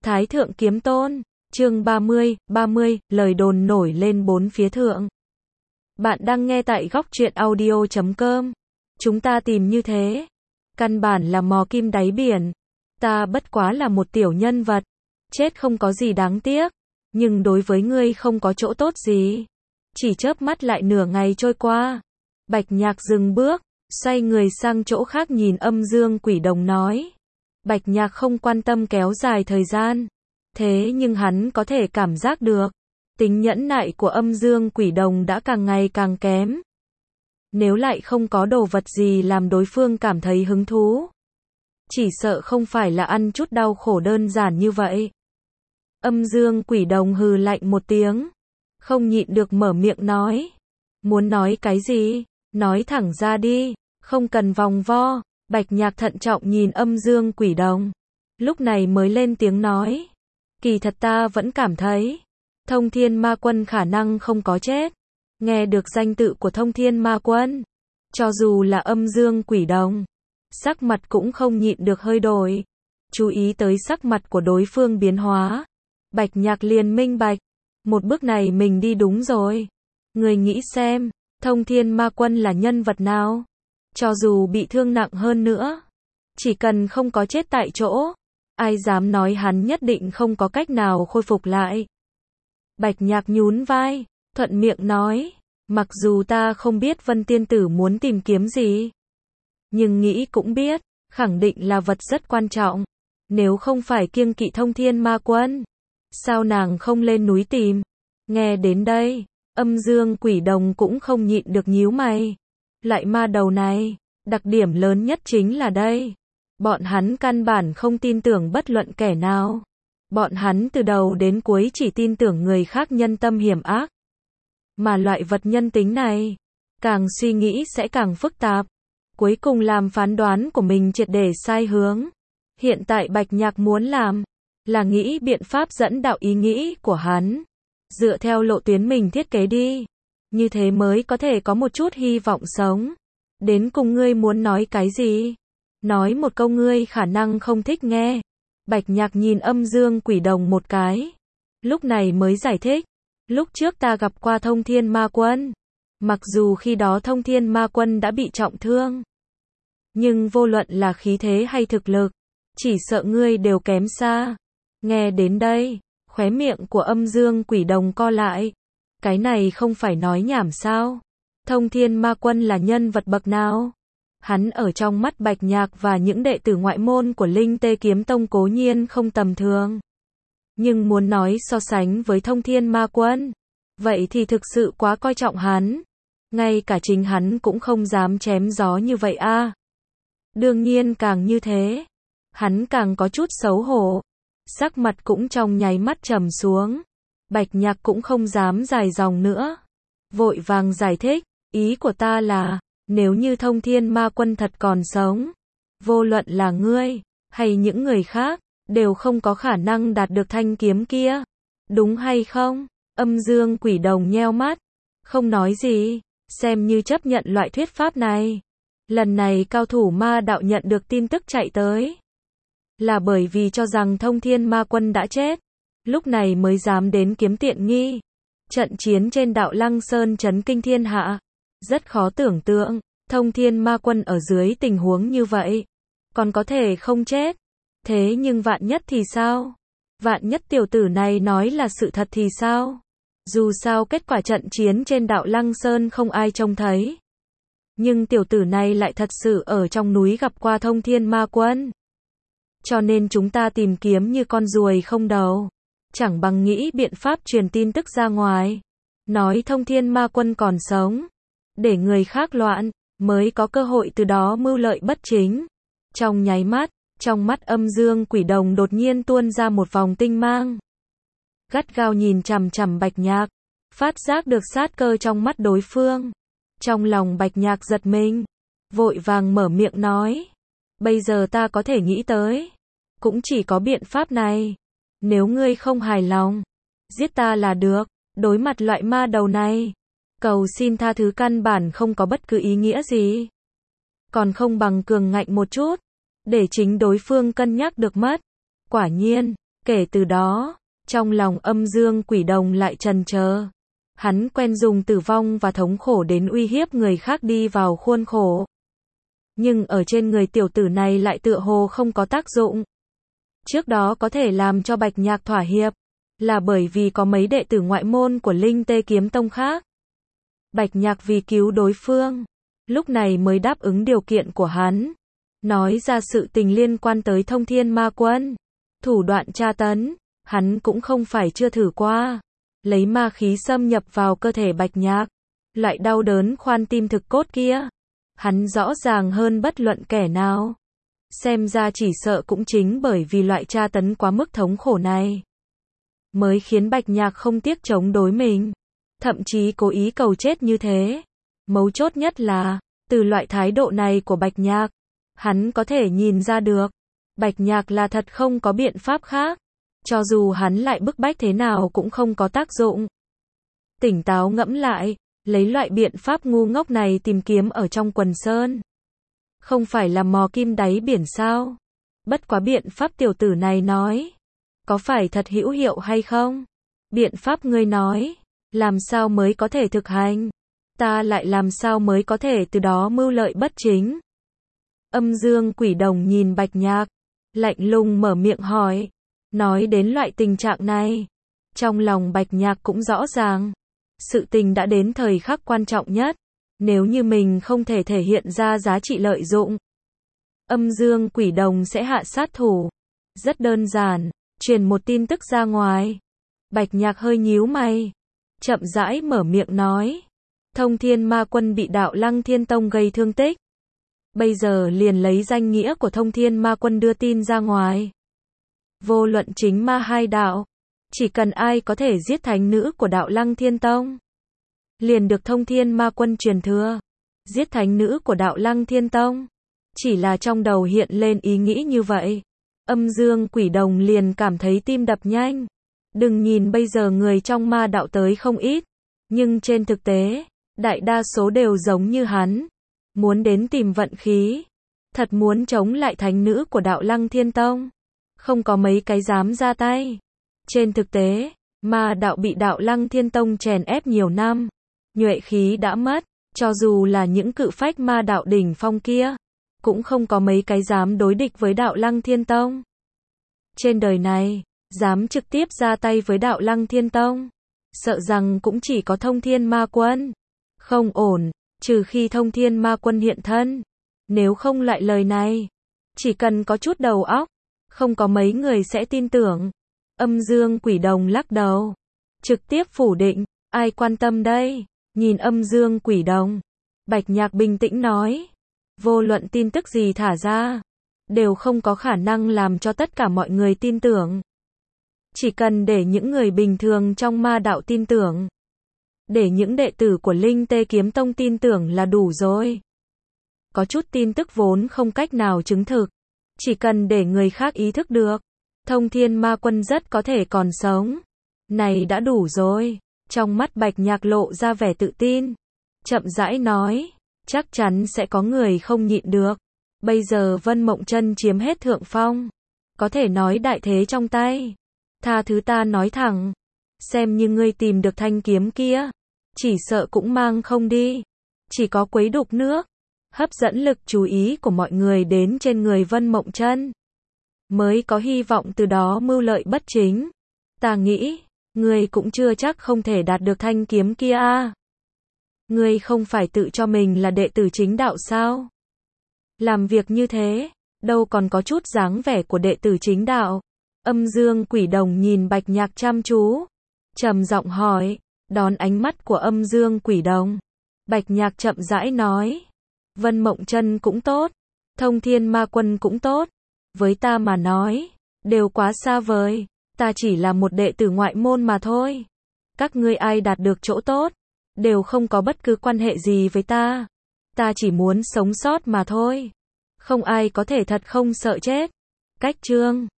Thái thượng kiếm tôn, chương 30, lời đồn nổi lên bốn phía thượng. Bạn đang nghe tại góc truyện audio.com. Chúng ta tìm như thế. Căn bản là mò kim đáy biển. Ta bất quá là một tiểu nhân vật. Chết không có gì đáng tiếc. Nhưng đối với ngươi không có chỗ tốt gì. Chỉ chớp mắt lại nửa ngày trôi qua. Bạch Nhạc dừng bước, xoay người sang chỗ khác nhìn Âm Dương Quỷ Đồng nói. Bạch Nhạc không quan tâm kéo dài thời gian. Thế nhưng hắn có thể cảm giác được. Tính nhẫn nại của Âm Dương Quỷ Đồng đã càng ngày càng kém. Nếu lại không có đồ vật gì làm đối phương cảm thấy hứng thú. Chỉ sợ không phải là ăn chút đau khổ đơn giản như vậy. Âm Dương Quỷ Đồng hừ lạnh một tiếng. Không nhịn được mở miệng nói. Muốn nói cái gì? Nói thẳng ra đi. Không cần vòng vo. Bạch Nhạc thận trọng nhìn Âm Dương Quỷ Đồng. Lúc này mới lên tiếng nói. Kỳ thật ta vẫn cảm thấy. Thông Thiên Ma Quân khả năng không có chết. Nghe được danh tự của Thông Thiên Ma Quân. Cho dù là Âm Dương Quỷ Đồng. Sắc mặt cũng không nhịn được hơi đổi. Chú ý tới sắc mặt của đối phương biến hóa. Bạch Nhạc liền minh bạch. Một bước này mình đi đúng rồi. Người nghĩ xem. Thông Thiên Ma Quân là nhân vật nào? Cho dù bị thương nặng hơn nữa. Chỉ cần không có chết tại chỗ. Ai dám nói hắn nhất định không có cách nào khôi phục lại. Bạch Nhạc nhún vai. Thuận miệng nói. Mặc dù ta không biết Vân Tiên Tử muốn tìm kiếm gì. Nhưng nghĩ cũng biết. Khẳng định là vật rất quan trọng. Nếu không phải kiêng kỵ Thông Thiên Ma Quân. Sao nàng không lên núi tìm? Nghe đến đây. Âm Dương Quỷ Đồng cũng không nhịn được nhíu mày. Loại ma đầu này. Đặc điểm lớn nhất chính là đây. Bọn hắn căn bản không tin tưởng bất luận kẻ nào. Bọn hắn từ đầu đến cuối chỉ tin tưởng người khác nhân tâm hiểm ác. Mà loại vật nhân tính này, càng suy nghĩ sẽ càng phức tạp. Cuối cùng làm phán đoán của mình triệt để sai hướng. Hiện tại Bạch Nhạc muốn làm, là nghĩ biện pháp dẫn đạo ý nghĩ của hắn. Dựa theo lộ tuyến mình thiết kế đi. Như thế mới có thể có một chút hy vọng sống. Đến cùng ngươi muốn nói cái gì? Nói một câu ngươi khả năng không thích nghe. Bạch Nhạc nhìn Âm Dương Quỷ Đồng một cái. Lúc này mới giải thích. Lúc trước ta gặp qua Thông Thiên Ma Quân. Mặc dù khi đó Thông Thiên Ma Quân đã bị trọng thương. Nhưng vô luận là khí thế hay thực lực. Chỉ sợ ngươi đều kém xa. Nghe đến đây. Khóe miệng của Âm Dương Quỷ Đồng co lại. Cái này không phải nói nhảm sao? Thông Thiên Ma Quân là nhân vật bậc nào? Hắn ở trong mắt Bạch Nhạc và những đệ tử ngoại môn của Linh Tê Kiếm Tông cố nhiên không tầm thường. Nhưng muốn nói so sánh với Thông Thiên Ma Quân, vậy thì thực sự quá coi trọng hắn. Ngay cả chính hắn cũng không dám chém gió như vậy a. Đương nhiên càng như thế, hắn càng có chút xấu hổ. Sắc mặt cũng trong nháy mắt trầm xuống. Bạch Nhạc cũng không dám dài dòng nữa. Vội vàng giải thích, ý của ta là, nếu như Thông Thiên Ma Quân thật còn sống, vô luận là ngươi, hay những người khác, đều không có khả năng đạt được thanh kiếm kia. Đúng hay không? Âm Dương Quỷ Đồng nheo mắt, không nói gì, xem như chấp nhận loại thuyết pháp này. Lần này cao thủ ma đạo nhận được tin tức chạy tới. Là bởi vì cho rằng Thông Thiên Ma Quân đã chết. Lúc này mới dám đến kiếm tiện nghi. Trận chiến trên đạo Lăng Sơn chấn kinh thiên hạ. Rất khó tưởng tượng, Thông Thiên Ma Quân ở dưới tình huống như vậy. Còn có thể không chết. Thế nhưng vạn nhất thì sao? Vạn nhất tiểu tử này nói là sự thật thì sao? Dù sao kết quả trận chiến trên đạo Lăng Sơn không ai trông thấy. Nhưng tiểu tử này lại thật sự ở trong núi gặp qua Thông Thiên Ma Quân. Cho nên chúng ta tìm kiếm như con ruồi không đầu. Chẳng bằng nghĩ biện pháp truyền tin tức ra ngoài. Nói Thông Thiên Ma Quân còn sống. Để người khác loạn, mới có cơ hội từ đó mưu lợi bất chính. Trong nháy mắt, trong mắt Âm Dương Quỷ Đồng đột nhiên tuôn ra một vòng tinh mang. Gắt gao nhìn chằm chằm Bạch Nhạc. Phát giác được sát cơ trong mắt đối phương. Trong lòng Bạch Nhạc giật mình. Vội vàng mở miệng nói. Bây giờ ta có thể nghĩ tới. Cũng chỉ có biện pháp này. Nếu ngươi không hài lòng, giết ta là được. Đối mặt loại ma đầu này, cầu xin tha thứ căn bản không có bất cứ ý nghĩa gì. Còn không bằng cường ngạnh một chút, để chính đối phương cân nhắc được mất. Quả nhiên, Kể từ đó, trong lòng Âm Dương Quỷ Đồng lại chần chờ. Hắn quen dùng tử vong và thống khổ đến uy hiếp người khác đi vào khuôn khổ. Nhưng ở trên người tiểu tử này lại tựa hồ không có tác dụng. Trước đó có thể làm cho Bạch Nhạc thỏa hiệp, là bởi vì có mấy đệ tử ngoại môn của Linh Tê Kiếm Tông khác. Bạch Nhạc vì cứu đối phương, lúc này mới đáp ứng điều kiện của hắn. Nói ra sự tình liên quan tới Thông Thiên Ma Quân. Thủ đoạn tra tấn, hắn cũng không phải chưa thử qua. Lấy ma khí xâm nhập vào cơ thể Bạch Nhạc. Loại đau đớn khoan tim thực cốt kia. Hắn rõ ràng hơn bất luận kẻ nào. Xem ra chỉ sợ cũng chính bởi vì loại tra tấn quá mức thống khổ này, mới khiến Bạch Nhạc không tiếc chống đối mình. Thậm chí cố ý cầu chết như thế. Mấu chốt nhất là, từ loại thái độ này của Bạch Nhạc, hắn có thể nhìn ra được. Bạch Nhạc là thật không có biện pháp khác. Cho dù hắn lại bức bách thế nào cũng không có tác dụng. Tỉnh táo ngẫm lại, lấy loại biện pháp ngu ngốc này tìm kiếm ở trong quần sơn. Không phải là mò kim đáy biển sao? Bất quá biện pháp tiểu tử này nói. Có phải thật hữu hiệu hay không? Biện pháp ngươi nói. Làm sao mới có thể thực hành? Ta lại làm sao mới có thể từ đó mưu lợi bất chính? Âm Dương Quỷ Đồng nhìn Bạch Nhạc. Lạnh lùng mở miệng hỏi. Nói đến loại tình trạng này. Trong lòng Bạch Nhạc cũng rõ ràng. Sự tình đã đến thời khắc quan trọng nhất. Nếu như mình không thể thể hiện ra giá trị lợi dụng, Âm Dương Quỷ Đồng sẽ hạ sát thủ. Rất đơn giản, truyền một tin tức ra ngoài. Bạch Nhạc hơi nhíu mày, chậm rãi mở miệng nói. Thông Thiên Ma Quân bị Đạo Lăng Thiên Tông gây thương tích. Bây giờ liền lấy danh nghĩa của Thông Thiên Ma Quân đưa tin ra ngoài. Vô luận chính ma hai đạo, chỉ cần ai có thể giết thánh nữ của Đạo Lăng Thiên Tông, liền được Thông Thiên Ma Quân truyền thừa. Giết thánh nữ của Đạo Lăng Thiên Tông. Chỉ là trong đầu hiện lên ý nghĩ như vậy, Âm Dương Quỷ Đồng liền cảm thấy tim đập nhanh. Đừng nhìn bây giờ người trong ma đạo tới không ít, nhưng trên thực tế, đại đa số đều giống như hắn. Muốn đến tìm vận khí. Thật muốn chống lại thánh nữ của Đạo Lăng Thiên Tông, không có mấy cái dám ra tay. Trên thực tế, ma đạo bị Đạo Lăng Thiên Tông chèn ép nhiều năm. Nhuệ khí đã mất, cho dù là những cự phách ma đạo đỉnh phong kia, cũng không có mấy cái dám đối địch với Đạo Lăng Thiên Tông. Trên đời này, dám trực tiếp ra tay với Đạo Lăng Thiên Tông, sợ rằng cũng chỉ có Thông Thiên Ma Quân. Không ổn, trừ khi Thông Thiên Ma Quân hiện thân. Nếu không lại lời này, chỉ cần có chút đầu óc, không có mấy người sẽ tin tưởng. Âm Dương Quỷ Đồng lắc đầu, trực tiếp phủ định, ai quan tâm đây? Nhìn Âm Dương Quỷ Đồng, Bạch Nhạc bình tĩnh nói, vô luận tin tức gì thả ra, đều không có khả năng làm cho tất cả mọi người tin tưởng. Chỉ cần để những người bình thường trong ma đạo tin tưởng, để những đệ tử của Linh Tê Kiếm Tông tin tưởng là đủ rồi. Có chút tin tức vốn không cách nào chứng thực, chỉ cần để người khác ý thức được, Thông Thiên Ma Quân rất có thể còn sống. Này đã đủ rồi. Trong mắt Bạch Nhạc lộ ra vẻ tự tin, chậm rãi nói, chắc chắn sẽ có người không nhịn được. Bây giờ Vân Mộng Chân chiếm hết thượng phong, có thể nói đại thế trong tay. Tha thứ ta nói thẳng, xem như ngươi tìm được thanh kiếm kia, chỉ sợ cũng mang không đi, chỉ có quấy đục nước, hấp dẫn lực chú ý của mọi người đến trên người Vân Mộng Chân, mới có hy vọng từ đó mưu lợi bất chính. Ta nghĩ, ngươi cũng chưa chắc không thể đạt được thanh kiếm kia a. Ngươi không phải tự cho mình là đệ tử chính đạo sao? Làm việc như thế, đâu còn có chút dáng vẻ của đệ tử chính đạo. Âm Dương Quỷ Đồng nhìn Bạch Nhạc chăm chú, trầm giọng hỏi, đón ánh mắt của Âm Dương Quỷ Đồng. Bạch Nhạc chậm rãi nói, Vân Mộng Chân cũng tốt, Thông Thiên Ma Quân cũng tốt, với ta mà nói, đều quá xa vời. Ta chỉ là một đệ tử ngoại môn mà thôi. Các ngươi ai đạt được chỗ tốt, đều không có bất cứ quan hệ gì với ta. Ta chỉ muốn sống sót mà thôi. Không ai có thể thật không sợ chết. Cách chương